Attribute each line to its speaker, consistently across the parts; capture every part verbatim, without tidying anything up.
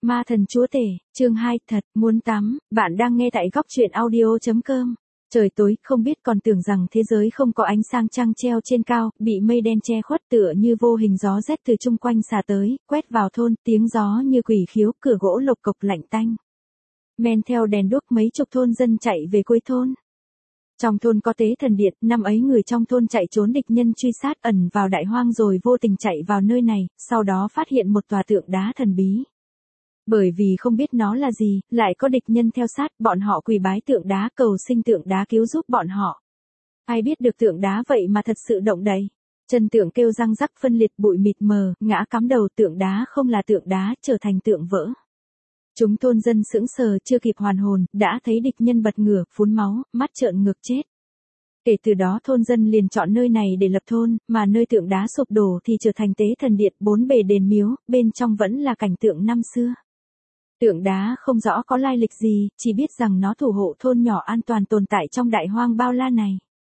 Speaker 1: Ma thần chúa tể, chương hai, thật, muốn tắm, bạn đang nghe tại góc truyện audio.com. Trời tối, không biết còn tưởng rằng thế giới không có ánh sáng trăng treo trên cao, bị mây đen che khuất tựa như vô hình gió rét từ chung quanh xả tới, quét vào thôn, tiếng gió như quỷ khiếu, cửa gỗ lộc cộc lạnh tanh. Men theo đèn đuốc mấy chục thôn dân chạy về cuối thôn. Trong thôn có tế thần điện, năm ấy người trong thôn chạy trốn địch nhân truy sát ẩn vào đại hoang rồi vô tình chạy vào nơi này, sau đó phát hiện một tòa tượng đá thần bí. Bởi vì không biết nó là gì, lại có địch nhân theo sát, bọn họ quỳ bái tượng đá cầu xin tượng đá cứu giúp bọn họ. Ai biết được tượng đá vậy mà thật sự động đậy. Chân tượng kêu răng rắc phân liệt bụi mịt mờ, ngã cắm đầu, tượng đá không là tượng đá, trở thành tượng vỡ. Chúng thôn dân sững sờ chưa kịp hoàn hồn, đã thấy địch nhân bật ngửa, phun máu, mắt trợn ngược chết. Kể từ đó thôn dân liền chọn nơi này để lập thôn, mà nơi tượng đá sụp đổ thì trở thành tế thần điện, bốn bề đền miếu, bên trong vẫn là cảnh tượng năm xưa. Tượng đá không rõ có lai lịch gì, chỉ biết rằng nó thủ hộ thôn nhỏ an toàn tồn tại trong đại hoang bao la này.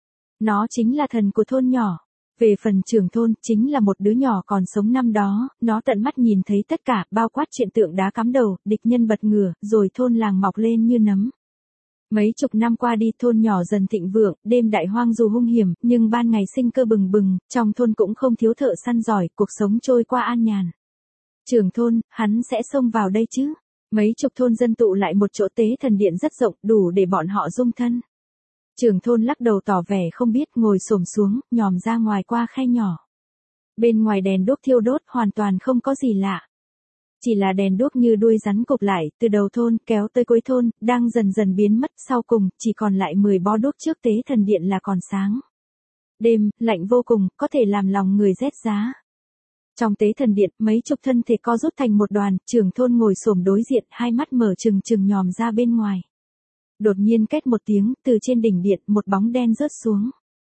Speaker 1: Nó chính là thần của thôn nhỏ. Về phần trưởng thôn, chính là một đứa nhỏ còn sống năm đó, nó tận mắt nhìn thấy tất cả, bao quát chuyện tượng đá cắm đầu, địch nhân bật ngửa, rồi thôn làng mọc lên như nấm. Mấy chục năm qua đi, thôn nhỏ dần thịnh vượng, đêm đại hoang dù hung hiểm, nhưng ban ngày sinh cơ bừng bừng, trong thôn cũng không thiếu thợ săn giỏi, cuộc sống trôi qua an nhàn. Trưởng thôn, hắn sẽ xông vào đây chứ? Mấy chục thôn dân tụ lại một chỗ, tế thần điện rất rộng, đủ để bọn họ dung thân. Trưởng thôn lắc đầu tỏ vẻ không biết, ngồi xổm xuống, nhòm ra ngoài qua khe nhỏ. Bên ngoài đèn đuốc thiêu đốt, hoàn toàn không có gì lạ. Chỉ là đèn đuốc như đuôi rắn cụp lại, từ đầu thôn, kéo tới cuối thôn, đang dần dần biến mất, sau cùng, chỉ còn lại mười bó đuốc trước tế thần điện là còn sáng. Đêm, lạnh vô cùng, có thể làm lòng người rét giá. Trong tế thần điện, mấy chục thân thể co rút thành một đoàn, trưởng thôn ngồi xổm đối diện, hai mắt mở trừng trừng nhòm ra bên ngoài. Đột nhiên két một tiếng, từ trên đỉnh điện, một bóng đen rớt xuống.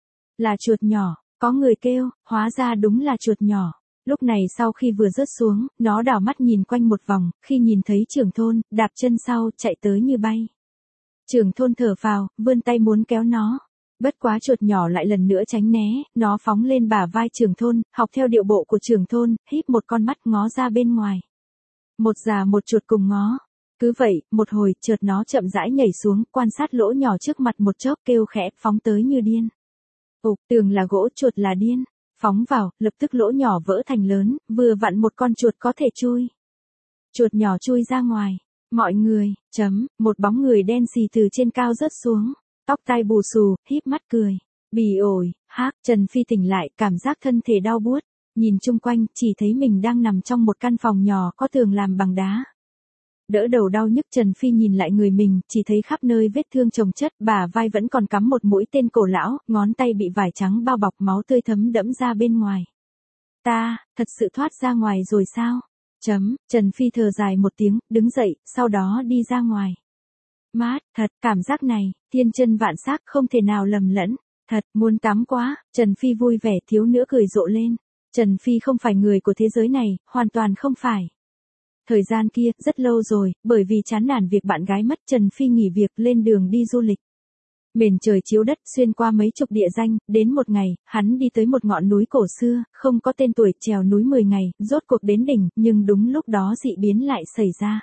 Speaker 1: Là chuột nhỏ, có người kêu, hóa ra đúng là chuột nhỏ. Lúc này sau khi vừa rớt xuống, nó đảo mắt nhìn quanh một vòng, khi nhìn thấy trưởng thôn, đạp chân sau, chạy tới như bay. Trưởng thôn thở phào, vươn tay muốn kéo nó. Bất quá chuột nhỏ lại lần nữa tránh né, nó phóng lên bả vai trưởng thôn, học theo điệu bộ của trưởng thôn, híp một con mắt ngó ra bên ngoài. Một già một chuột cùng ngó. Cứ vậy, một hồi, chợt nó chậm rãi nhảy xuống, quan sát lỗ nhỏ trước mặt một chốc, kêu khẽ, phóng tới như điên. Ục, tường là gỗ, chuột là điên. Phóng vào, lập tức lỗ nhỏ vỡ thành lớn, vừa vặn một con chuột có thể chui. Chuột nhỏ chui ra ngoài. Mọi người, chấm, một bóng người đen xì từ trên cao rớt xuống. Tóc tai bù xù, híp mắt cười. Bì ổi, hác, Trần Phi tỉnh lại, cảm giác thân thể đau buốt. Nhìn chung quanh, chỉ thấy mình đang nằm trong một căn phòng nhỏ có tường làm bằng đá. Đỡ đầu đau nhức, Trần Phi nhìn lại người mình, chỉ thấy khắp nơi vết thương chồng chất, bả vai vẫn còn cắm một mũi tên cổ lão, ngón tay bị vải trắng bao bọc, máu tươi thấm đẫm ra bên ngoài. Ta, thật sự thoát ra ngoài rồi sao? Chấm, Trần Phi thở dài một tiếng, đứng dậy, sau đó đi ra ngoài. Mát, thật, cảm giác này, thiên chân vạn sắc, không thể nào lầm lẫn. Thật, muốn tắm quá, Trần Phi vui vẻ thiếu nữa cười rộ lên. Trần Phi không phải người của thế giới này, hoàn toàn không phải. Thời gian kia, rất lâu rồi, bởi vì chán nản việc bạn gái mất, Trần Phi nghỉ việc lên đường đi du lịch. Miền trời chiếu đất, xuyên qua mấy chục địa danh, đến một ngày, hắn đi tới một ngọn núi cổ xưa, không có tên tuổi, trèo núi mười ngày, rốt cuộc đến đỉnh, nhưng đúng lúc đó dị biến lại xảy ra.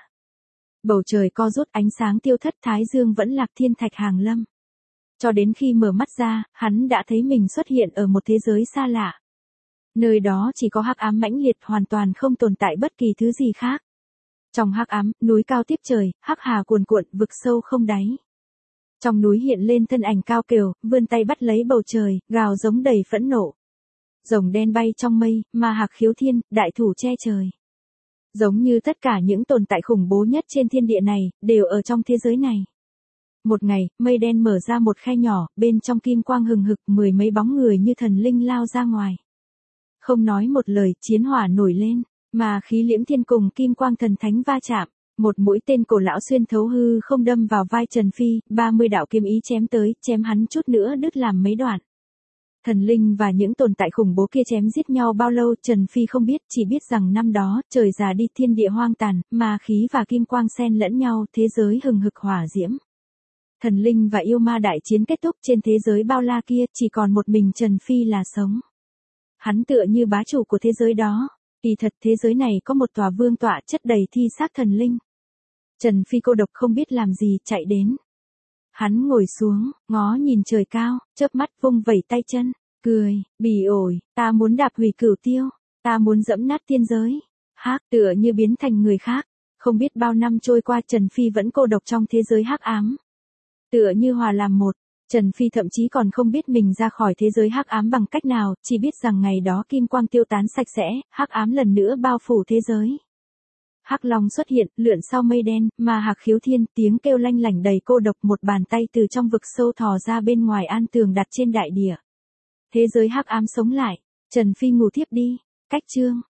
Speaker 1: Bầu trời co rút, ánh sáng tiêu thất, thái dương vẫn lạc, thiên thạch hàng lâm. Cho đến khi mở mắt ra, hắn đã thấy mình xuất hiện ở một thế giới xa lạ. Nơi đó chỉ có hắc ám mãnh liệt, hoàn toàn không tồn tại bất kỳ thứ gì khác. Trong hắc ám, núi cao tiếp trời, hắc hà cuồn cuộn, vực sâu không đáy. Trong núi hiện lên thân ảnh cao kiều, vươn tay bắt lấy bầu trời, gào giống đầy phẫn nộ. Rồng đen bay trong mây, ma hạc khiếu thiên, đại thủ che trời. Giống như tất cả những tồn tại khủng bố nhất trên thiên địa này, đều ở trong thế giới này. Một ngày, mây đen mở ra một khe nhỏ, bên trong kim quang hừng hực, mười mấy bóng người như thần linh lao ra ngoài. Không nói một lời, chiến hỏa nổi lên, mà khí liễm thiên cùng kim quang thần thánh va chạm. Một mũi tên cổ lão xuyên thấu hư không đâm vào vai Trần Phi, ba mươi đạo kiếm ý chém tới, chém hắn chút nữa đứt làm mấy đoạn. Thần linh và những tồn tại khủng bố kia chém giết nhau bao lâu, Trần Phi không biết, chỉ biết rằng năm đó, trời già đi, thiên địa hoang tàn, ma khí và kim quang xen lẫn nhau, thế giới hừng hực hỏa diễm. Thần linh và yêu ma đại chiến kết thúc, trên thế giới bao la kia, chỉ còn một mình Trần Phi là sống. Hắn tựa như bá chủ của thế giới đó. Kỳ thật thế giới này có một tòa vương tọa chất đầy thi xác thần linh. Trần Phi cô độc không biết làm gì chạy đến. Hắn ngồi xuống, ngó nhìn trời cao, chớp mắt vung vẩy tay chân, cười, bỉ ổi, ta muốn đạp hủy cửu tiêu, ta muốn dẫm nát tiên giới. Hắc tựa như biến thành người khác, không biết bao năm trôi qua Trần Phi vẫn cô độc trong thế giới hắc ám. Tựa như hòa làm một, Trần Phi thậm chí còn không biết mình ra khỏi thế giới hắc ám bằng cách nào, chỉ biết rằng ngày đó kim quang tiêu tán sạch sẽ, hắc ám lần nữa bao phủ thế giới. Hắc Long xuất hiện, lượn sau mây đen, mà Hạc Khiếu Thiên, tiếng kêu lanh lảnh đầy cô độc, một bàn tay từ trong vực sâu thò ra bên ngoài an tường đặt trên đại địa. Thế giới hắc ám sống lại, Trần Phi ngủ thiếp đi. Cách chương